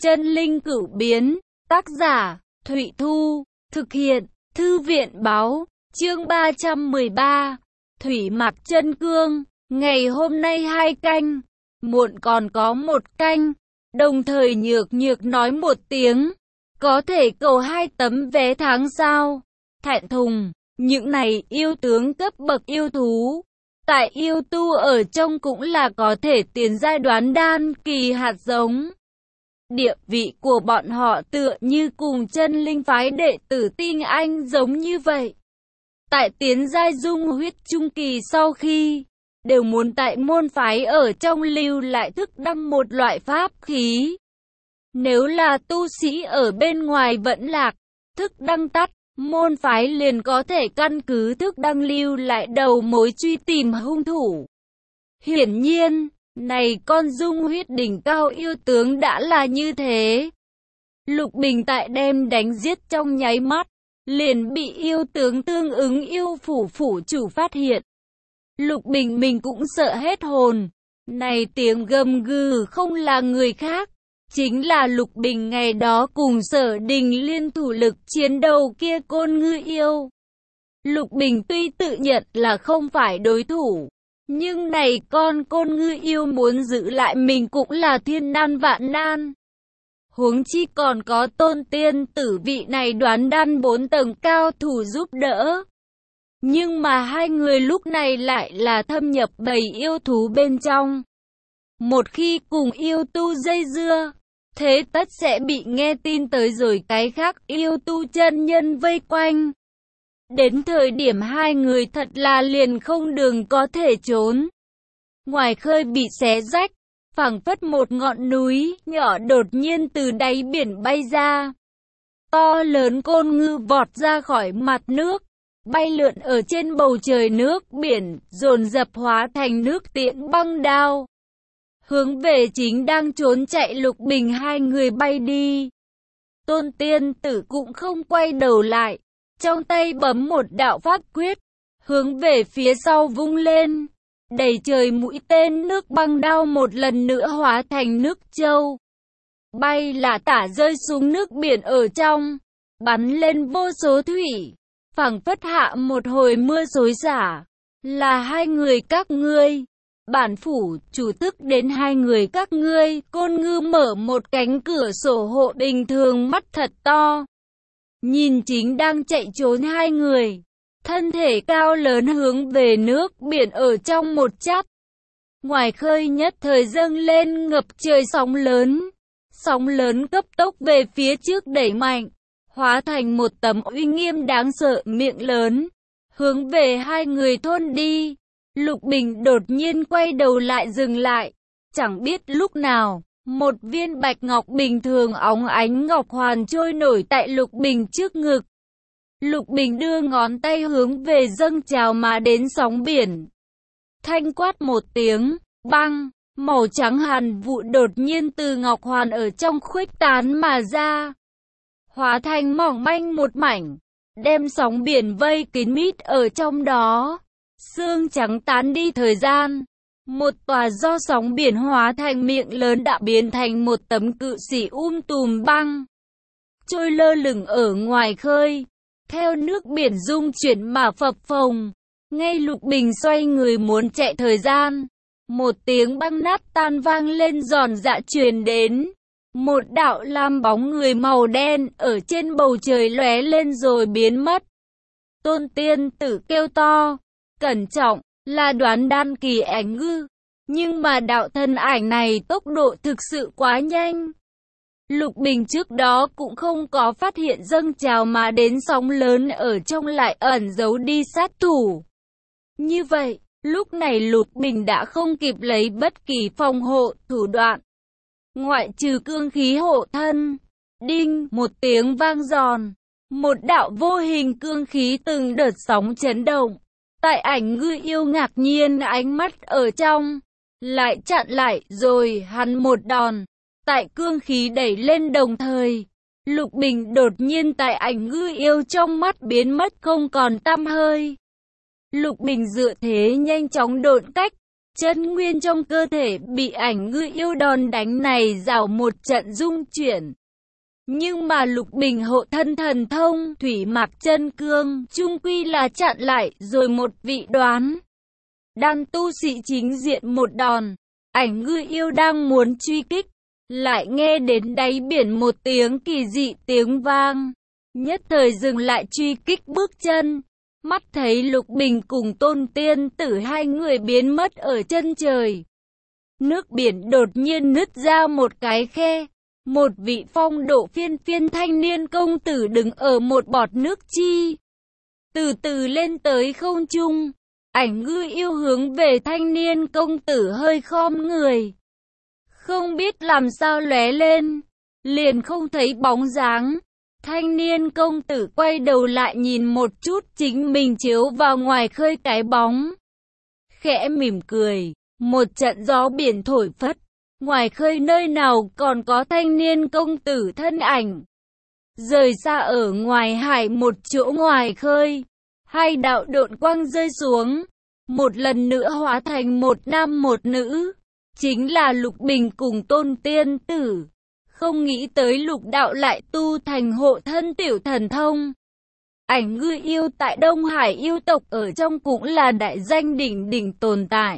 Chân linh cửu biến, tác giả, Thụy Thu, thực hiện, Thư viện báo, chương 313, Thủy Mạc Chân Cương, ngày hôm nay 2 canh, muộn còn có 1 canh, đồng thời Nhược Nhược nói một tiếng, có thể cầu 2 tấm vé tháng sao, thẹn thùng, những này yêu tướng cấp bậc yêu thú. Tại yêu tu ở trong cũng là có thể tiến giai đoán đan kỳ hạt giống. Địa vị của bọn họ tựa như cùng chân linh phái đệ tử tinh anh giống như vậy. Tại tiến giai dung huyết trung kỳ sau khi, đều muốn tại môn phái ở trong lưu lại thức đăng một loại pháp khí. Nếu là tu sĩ ở bên ngoài vẫn lạc, thức đăng tắt, môn phái liền có thể căn cứ thức đăng lưu lại đầu mối truy tìm hung thủ. Hiển nhiên, này con dung huyết đỉnh cao yêu tướng đã là như thế. Lục Bình tại đem đánh giết trong nháy mắt, liền bị yêu tướng tương ứng yêu phủ phủ chủ phát hiện. Lục Bình mình cũng sợ hết hồn. Này tiếng gầm gừ không là người khác, chính là Lục Bình ngày đó cùng Sở Đình liên thủ lực chiến đấu kia côn ngư yêu. Lục Bình tuy tự nhận là không phải đối thủ, nhưng này con côn ngư yêu muốn giữ lại mình cũng là thiên nan vạn nan. Huống chi còn có Tôn Tiên Tử vị này đoán đan 4 tầng cao thủ giúp đỡ. Nhưng mà hai người lúc này lại là thâm nhập bầy yêu thú bên trong. Một khi cùng yêu tu dây dưa, thế tất sẽ bị nghe tin tới rồi cái khác yêu tu chân nhân vây quanh. Đến thời điểm hai người thật là liền không đường có thể trốn. Ngoài khơi bị xé rách, phảng phất một ngọn núi nhỏ đột nhiên từ đáy biển bay ra. To lớn côn ngư vọt ra khỏi mặt nước, bay lượn ở trên bầu trời nước biển, dồn dập hóa thành nước tiễn băng đao. Hướng về chính đang trốn chạy Lục Bình hai người bay đi. Tôn Tiên Tử cũng không quay đầu lại, trong tay bấm một đạo pháp quyết, hướng về phía sau vung lên, đầy trời mũi tên nước băng đao một lần nữa hóa thành nước châu. Bay là tả rơi xuống nước biển ở trong, bắn lên vô số thủy, phảng phất hạ một hồi mưa xối xả. Là hai người các ngươi. Bản phủ chủ tức đến hai người các ngươi. Côn ngư mở một cánh cửa sổ hộ bình thường mắt thật to, nhìn chính đang chạy trốn hai người, thân thể cao lớn hướng về nước biển ở trong một chắp. Ngoài khơi nhất thời dâng lên ngập trời sóng lớn cấp tốc về phía trước đẩy mạnh, hóa thành một tấm uy nghiêm đáng sợ miệng lớn, hướng về hai người thôn đi. Lục Bình đột nhiên quay đầu lại dừng lại, chẳng biết lúc nào, một viên bạch ngọc bình thường óng ánh ngọc hoàn trôi nổi tại Lục Bình trước ngực. Lục Bình đưa ngón tay hướng về dâng trào mà đến sóng biển. Thanh quát một tiếng, băng, màu trắng hàn vụ đột nhiên từ ngọc hoàn ở trong khuếch tán mà ra, hóa thành mỏng manh một mảnh, đem sóng biển vây kín mít ở trong đó. Sương trắng tán đi thời gian, một tòa do sóng biển hóa thành miệng lớn đã biến thành một tấm cự sĩ tùm băng, trôi lơ lửng ở ngoài khơi, theo nước biển rung chuyển mà phập phồng. Ngay Lục Bình xoay người muốn chạy thời gian, một tiếng băng nát tan vang lên giòn giã truyền đến. Một đạo lam bóng người màu đen ở trên bầu trời lóe lên rồi biến mất. Tôn Tiên Tử kêu to, cẩn trọng, là đoán đan kỳ ảnh ngư. Nhưng mà đạo thân ảnh này tốc độ thực sự quá nhanh. Lục Bình trước đó cũng không có phát hiện dâng trào mà đến sóng lớn ở trong lại ẩn giấu đi sát thủ. Như vậy, lúc này Lục Bình đã không kịp lấy bất kỳ phòng hộ thủ đoạn, ngoại trừ cương khí hộ thân. Đinh, một tiếng vang giòn, một đạo vô hình cương khí từng đợt sóng chấn động. Tại ảnh ngư yêu ngạc nhiên ánh mắt ở trong, lại chặn lại rồi hắn một đòn. Tại cương khí đẩy lên đồng thời, Lục Bình đột nhiên tại ảnh ngư yêu trong mắt biến mất không còn tăm hơi. Lục Bình dựa thế nhanh chóng độn cách, Chân nguyên trong cơ thể bị ảnh ngư yêu đòn đánh này rảo một trận rung chuyển. Nhưng mà Lục Bình hộ thân thần thông, thủy mạc chân cương, chung quy là chặn lại rồi một vị đoán. Đan tu sĩ chính diện một đòn, ảnh ngư yêu đang muốn truy kích, lại nghe đến đáy biển một tiếng kỳ dị tiếng vang. Nhất thời dừng lại truy kích bước chân, mắt thấy Lục Bình cùng Tôn Tiên Tử hai người biến mất ở chân trời. Nước biển đột nhiên nứt ra một cái khe. Một vị phong độ phiên phiên thanh niên công tử đứng ở một bọt nước chi. Từ từ lên tới không trung, ảnh ngư yêu hướng về thanh niên công tử hơi khom người. Không biết làm sao lóe lên, liền không thấy bóng dáng. Thanh niên công tử quay đầu lại nhìn một chút chính mình chiếu vào ngoài khơi cái bóng. Khẽ mỉm cười, một trận gió biển thổi phất. Ngoài khơi nơi nào còn có thanh niên công tử thân ảnh. Rời xa ở ngoài hải một chỗ ngoài khơi, hai đạo độn quang rơi xuống, một lần nữa hóa thành một nam một nữ, chính là Lục Bình cùng Tôn Tiên Tử. Không nghĩ tới Lục đạo lại tu thành hộ thân tiểu thần thông. Ảnh ngư yêu tại Đông Hải yêu tộc ở trong cũng là đại danh đỉnh đỉnh tồn tại.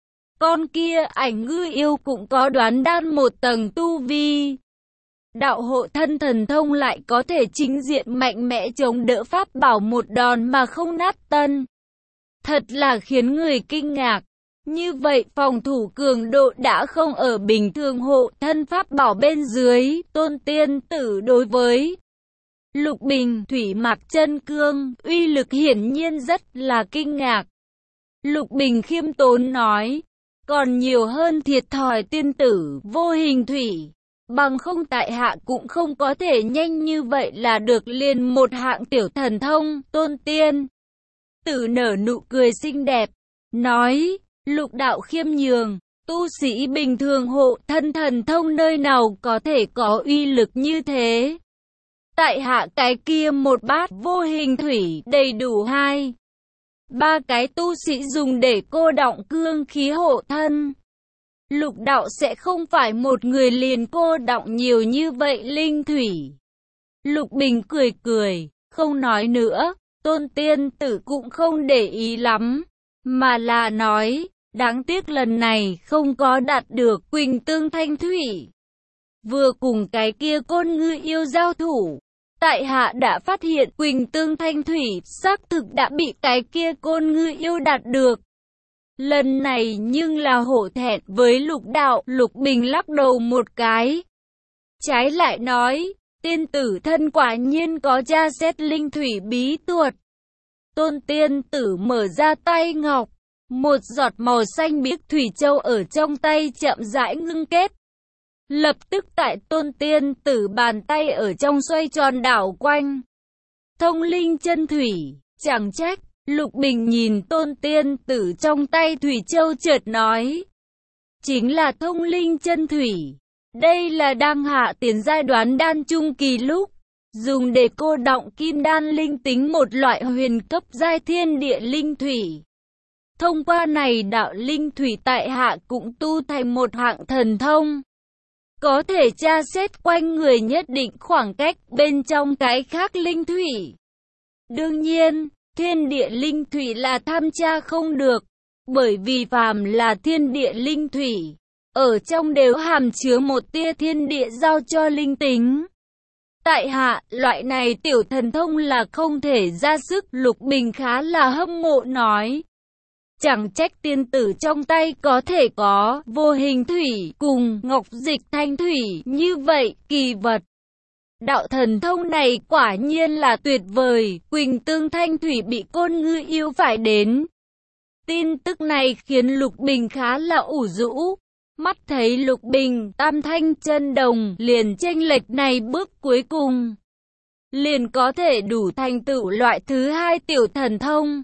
Con kia ảnh ngư yêu cũng có đoán đan một tầng tu vi. Đạo hộ thân thần thông lại có thể chính diện mạnh mẽ chống đỡ pháp bảo một đòn mà không nát tân. Thật là khiến người kinh ngạc. Như vậy phòng thủ cường độ đã không ở bình thường hộ thân pháp bảo bên dưới. Tôn Tiên Tử đối với Lục Bình thủy mạc chân cương, uy lực hiển nhiên rất là kinh ngạc. Lục Bình khiêm tốn nói, còn nhiều hơn thiệt thòi tiên tử vô hình thủy, bằng không tại hạ cũng không có thể nhanh như vậy là được liền một hạng tiểu thần thông. Tôn Tiên Tử nở nụ cười xinh đẹp, nói, Lục đạo khiêm nhường, tu sĩ bình thường hộ thân thần thông nơi nào có thể có uy lực như thế. Tại hạ cái kia một bát vô hình thủy đầy đủ 2-3 cái tu sĩ dùng để cô đọng cương khí hộ thân. Lục đạo sẽ không phải một người liền cô đọng nhiều như vậy linh thủy. Lục Bình cười cười, không nói nữa. Tôn Tiên Tử cũng không để ý lắm, mà là nói, đáng tiếc lần này không có đạt được Quỳnh Tương Thanh Thủy. Vừa cùng cái kia côn ngư yêu giao thủ, tại hạ đã phát hiện Quỳnh Tương Thanh Thủy xác thực đã bị cái kia côn ngư yêu đạt được. Lần này nhưng là hổ thẹn với Lục đạo. Lục Bình lắc đầu một cái, trái lại nói, tiên tử thân quả nhiên có tra xét linh thủy bí thuật. Tôn Tiên Tử mở ra tay ngọc, một giọt màu xanh biếc thủy châu ở trong tay chậm rãi ngưng kết. Lập tức tại Tôn Tiên Tử bàn tay ở trong xoay tròn đảo quanh. Thông linh chân thủy, chẳng trách. Lục Bình nhìn Tôn Tiên Tử trong tay thủy châu chợt nói, chính là thông linh chân thủy. Đây là đang hạ tiền giai đoán đan trung kỳ lúc, dùng để cô đọng kim đan linh tính một loại huyền cấp giai thiên địa linh thủy. Thông qua này đạo linh thủy tại hạ cũng tu thành một hạng thần thông. Có thể tra xét quanh người nhất định khoảng cách bên trong cái khác linh thủy. Đương nhiên, thiên địa linh thủy là tham tra không được, bởi vì phàm là thiên địa linh thủy, ở trong đều hàm chứa một tia thiên địa giao cho linh tính. Tại hạ, loại này tiểu thần thông là không thể ra sức. Lục Bình khá là hâm mộ nói. Chẳng trách tiên tử trong tay có thể có vô hình thủy cùng ngọc dịch thanh thủy như vậy kỳ vật. Đạo thần thông này quả nhiên là tuyệt vời. Quỳnh Tương Thanh Thủy bị côn ngư yêu phải đến. Tin tức này khiến Lục Bình khá là ủ rũ. Mắt thấy Lục Bình tam thanh chân đồng liền chênh lệch này bước cuối cùng, liền có thể đủ thành tựu loại thứ hai tiểu thần thông.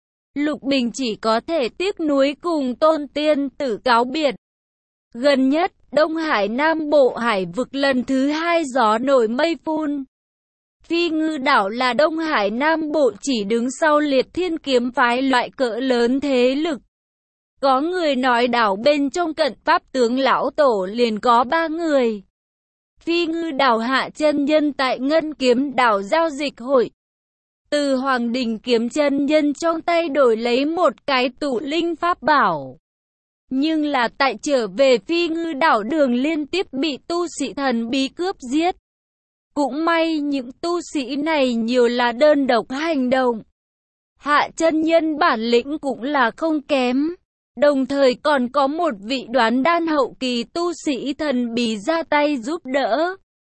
Lục Bình chỉ có thể tiếc nuối cùng Tôn Tiên Tử cáo biệt. Gần nhất, Đông Hải Nam Bộ hải vực lần thứ hai gió nổi mây phun. Phi Ngư đảo là Đông Hải Nam Bộ chỉ đứng sau Liệt Thiên kiếm phái loại cỡ lớn thế lực. Có người nói đảo bên trong cận pháp tướng lão tổ liền có 3 người. Phi Ngư Đảo Hạ chân nhân tại Ngân Kiếm Đảo giao dịch hội. Từ Hoàng Đình Kiếm chân nhân trong tay đổi lấy một cái tụ linh pháp bảo. Nhưng là tại trở về Phi Ngư Đảo đường liên tiếp bị tu sĩ thần bí cướp giết. Cũng may những tu sĩ này nhiều là đơn độc hành động. Hạ chân nhân bản lĩnh cũng là không kém. Đồng thời còn có một vị đoán đan hậu kỳ tu sĩ thần bí ra tay giúp đỡ.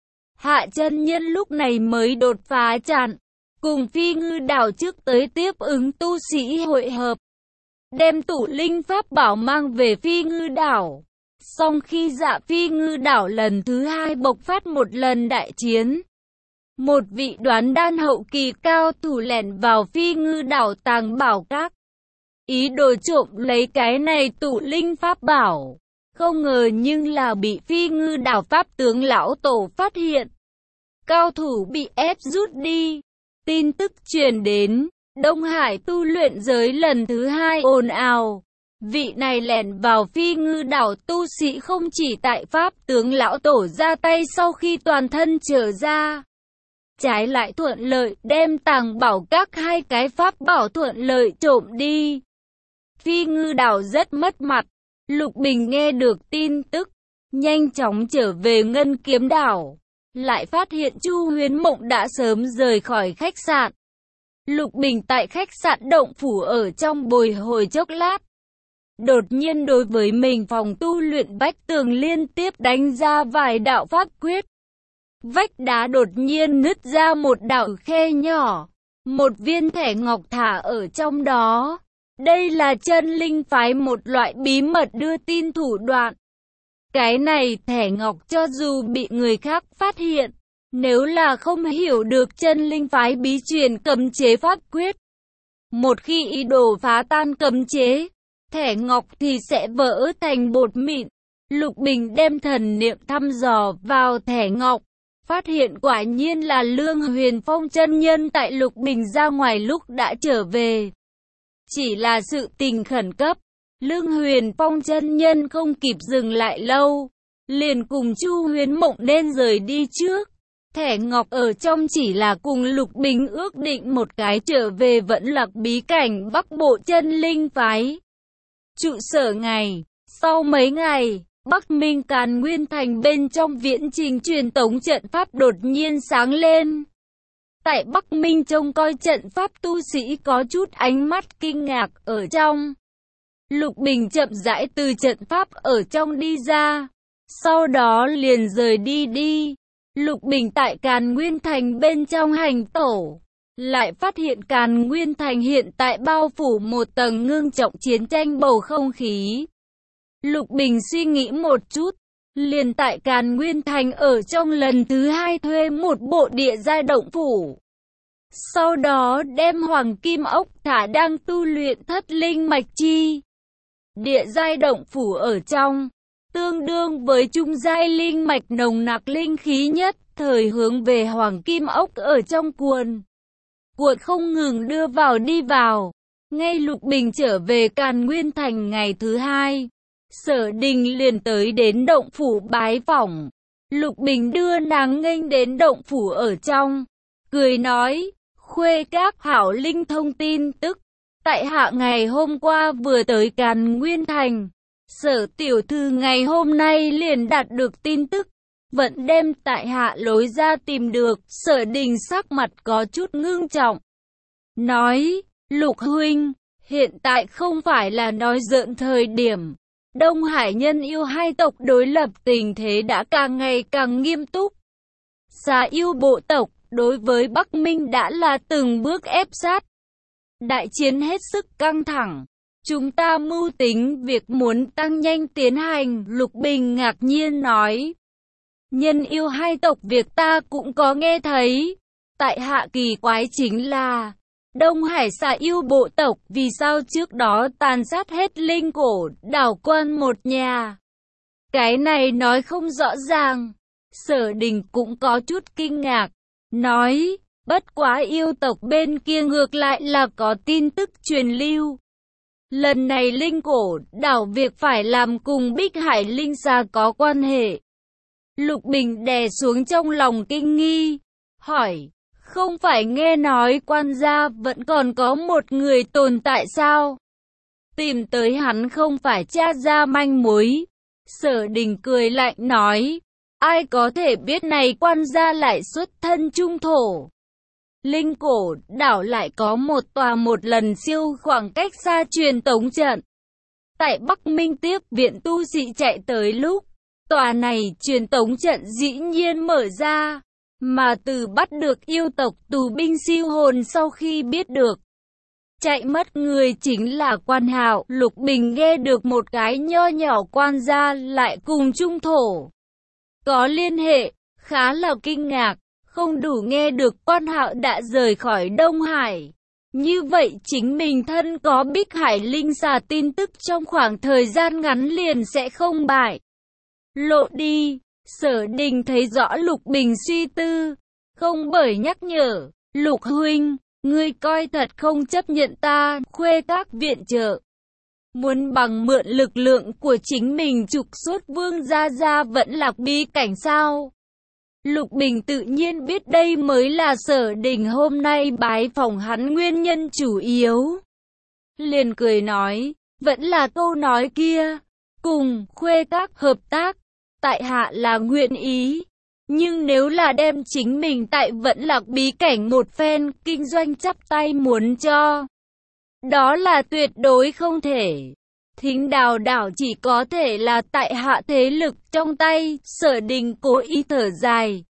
Hạ chân nhân lúc này mới đột phá chặn, cùng Phi Ngư Đảo trước tới tiếp ứng tu sĩ hội hợp. Đem tụ linh pháp bảo mang về Phi Ngư Đảo. Song khi Dạ Phi Ngư Đảo lần thứ 2 bộc phát một lần đại chiến. Một vị đoán đan hậu kỳ cao thủ lẻn vào Phi Ngư Đảo tàng bảo các. Ý đồ trộm lấy cái này tụ linh pháp bảo. Không ngờ nhưng là bị Phi Ngư Đảo pháp tướng lão tổ phát hiện. Cao thủ bị ép rút đi. Tin tức truyền đến, Đông Hải tu luyện giới lần thứ 2 ồn ào. Vị này lẻn vào Phi Ngư Đảo tu sĩ không chỉ tại pháp tướng lão tổ ra tay sau khi toàn thân trở ra. Trái lại thuận lợi đem tàng bảo các 2 cái pháp bảo thuận lợi trộm đi. Phi Ngư Đảo rất mất mặt. Lục Bình nghe được tin tức, nhanh chóng trở về Ngân Kiếm Đảo. Lại phát hiện Chu Huyến Mộng đã sớm rời khỏi khách sạn. Lục Bình tại khách sạn Động Phủ ở trong bồi hồi chốc lát. Đột nhiên đối với mình phòng tu luyện vách tường liên tiếp đánh ra vài đạo pháp quyết. Vách đá đột nhiên nứt ra một đạo khe nhỏ. Một viên thẻ ngọc thả ở trong đó. Đây là chân linh phái một loại bí mật đưa tin thủ đoạn. Cái này thẻ ngọc cho dù bị người khác phát hiện, nếu là không hiểu được chân linh phái bí truyền cấm chế pháp quyết. Một khi ý đồ phá tan cấm chế, thẻ ngọc thì sẽ vỡ thành bột mịn. Lục Bình đem thần niệm thăm dò vào thẻ ngọc. Phát hiện quả nhiên là Lương Huyền Phong chân nhân tại Lục Bình ra ngoài lúc đã trở về. Chỉ là sự tình khẩn cấp. Lương Huyền Phong chân nhân không kịp dừng lại lâu. Liền cùng Chu Huyến Mộng nên rời đi trước. Thẻ ngọc ở trong chỉ là cùng Lục Bình ước định một cái trở về Vẫn Lạc bí cảnh Bắc Bộ chân linh phái. Trụ sở ngày. Sau mấy ngày, Bắc Minh Càn Nguyên Thành bên trong viễn trình truyền tống trận pháp đột nhiên sáng lên. Tại Bắc Minh trông coi trận pháp tu sĩ có chút ánh mắt kinh ngạc ở trong. Lục Bình chậm rãi từ trận pháp ở trong đi ra. Sau đó liền rời đi. Lục Bình tại Càn Nguyên Thành bên trong hành tổ. Lại phát hiện Càn Nguyên Thành hiện tại bao phủ một tầng ngưng trọng chiến tranh bầu không khí. Lục Bình suy nghĩ một chút. Liền tại Càn Nguyên Thành ở trong lần thứ 2 thuê một bộ địa giai động phủ. Sau đó đem Hoàng Kim Ốc thả đang tu luyện Thất Linh Mạch Chi. Địa giai động phủ ở trong, tương đương với trung giai linh mạch nồng nặc linh khí nhất, thời hướng về Hoàng Kim Ốc ở trong cuộn không ngừng đưa vào đi vào. Ngay Lục Bình trở về Càn Nguyên Thành ngày thứ 2, Sở Đình liền tới đến động phủ bái phỏng. Lục Bình đưa nàng nghênh đến động phủ ở trong, cười nói, Khuê Các hảo linh thông tin tức. Tại hạ ngày hôm qua vừa tới Càn Nguyên Thành. Sở tiểu thư ngày hôm nay liền đạt được tin tức. Vẫn đem tại hạ lối ra tìm được. Sở Đình sắc mặt có chút ngưng trọng. Nói, Lục huynh, hiện tại không phải là nói giỡn thời điểm. Đông Hải nhân yêu hai tộc đối lập tình thế đã càng ngày càng nghiêm túc. Xà yêu bộ tộc đối với Bắc Minh đã là từng bước ép sát. Đại chiến hết sức căng thẳng. Chúng ta mưu tính việc muốn tăng nhanh tiến hành. Lục Bình ngạc nhiên nói. Nhân yêu hai tộc việc ta cũng có nghe thấy. Tại hạ kỳ quái chính là Đông Hải xà yêu bộ tộc vì sao trước đó tàn sát hết linh cổ đảo quan một nhà. Cái này nói không rõ ràng. Sở Đình cũng có chút kinh ngạc. Nói, bất quá yêu tộc bên kia ngược lại là có tin tức truyền lưu. Lần này Linh Cổ đảo việc phải làm cùng Bích Hải Linh Xà có quan hệ. Lục Bình đè xuống trong lòng kinh nghi, hỏi, không phải nghe nói quan gia vẫn còn có một người tồn tại sao? Tìm tới hắn không phải tra ra manh mối. Sở Đình cười lạnh nói, ai có thể biết này quan gia lại xuất thân trung thổ. Linh Cổ đảo lại có một tòa một lần siêu khoảng cách xa truyền tống trận. Tại Bắc Minh tiếp viện tu sĩ chạy tới lúc, tòa này truyền tống trận dĩ nhiên mở ra, mà từ bắt được yêu tộc tù binh siêu hồn sau khi biết được. Chạy mất người chính là Quan Hạo. Lục Bình nghe được một cái nho nhỏ quan gia lại cùng trung thổ có liên hệ, khá là kinh ngạc, không đủ nghe được Quan Hạo đã rời khỏi Đông Hải. Như vậy chính mình thân có Bích Hải Linh Xà tin tức trong khoảng thời gian ngắn liền sẽ không bại lộ đi. Sở Đình thấy rõ Lục Bình suy tư, không bởi nhắc nhở, Lục huynh, ngươi coi thật không chấp nhận ta, Khuê Các viện trợ. Muốn bằng mượn lực lượng của chính mình trục xuất Vương gia vẫn lạc bí cảnh sao? Lục Bình tự nhiên biết đây mới là Sở Đình hôm nay bái phỏng hắn nguyên nhân chủ yếu. Liền cười nói, vẫn là câu nói kia, cùng Khuê Các hợp tác, tại hạ là nguyện ý. Nhưng nếu là đem chính mình tại vẫn lạc bí cảnh một phen kinh doanh chắp tay muốn cho, đó là tuyệt đối không thể. Thính Đào đảo chỉ có thể là tại hạ thế lực trong tay. Sở Đình cố ý thở dài,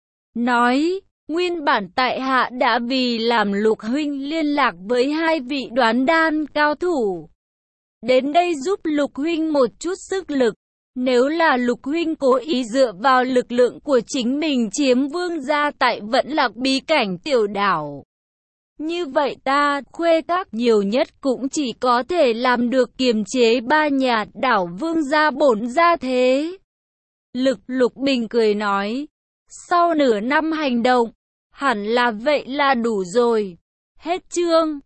nói, nguyên bản tại hạ đã vì làm Lục huynh liên lạc với hai vị đoán đan cao thủ, đến đây giúp Lục huynh một chút sức lực. Nếu là Lục huynh cố ý dựa vào lực lượng của chính mình chiếm Vương gia tại vẫn lạc bí cảnh tiểu đảo, như vậy ta, Khuê Các nhiều nhất cũng chỉ có thể làm được kiềm chế ba nhà đảo Vương gia bổn gia thế. Lục Bình cười nói, sau nửa năm hành động, hẳn là vậy là đủ rồi. Hết chương.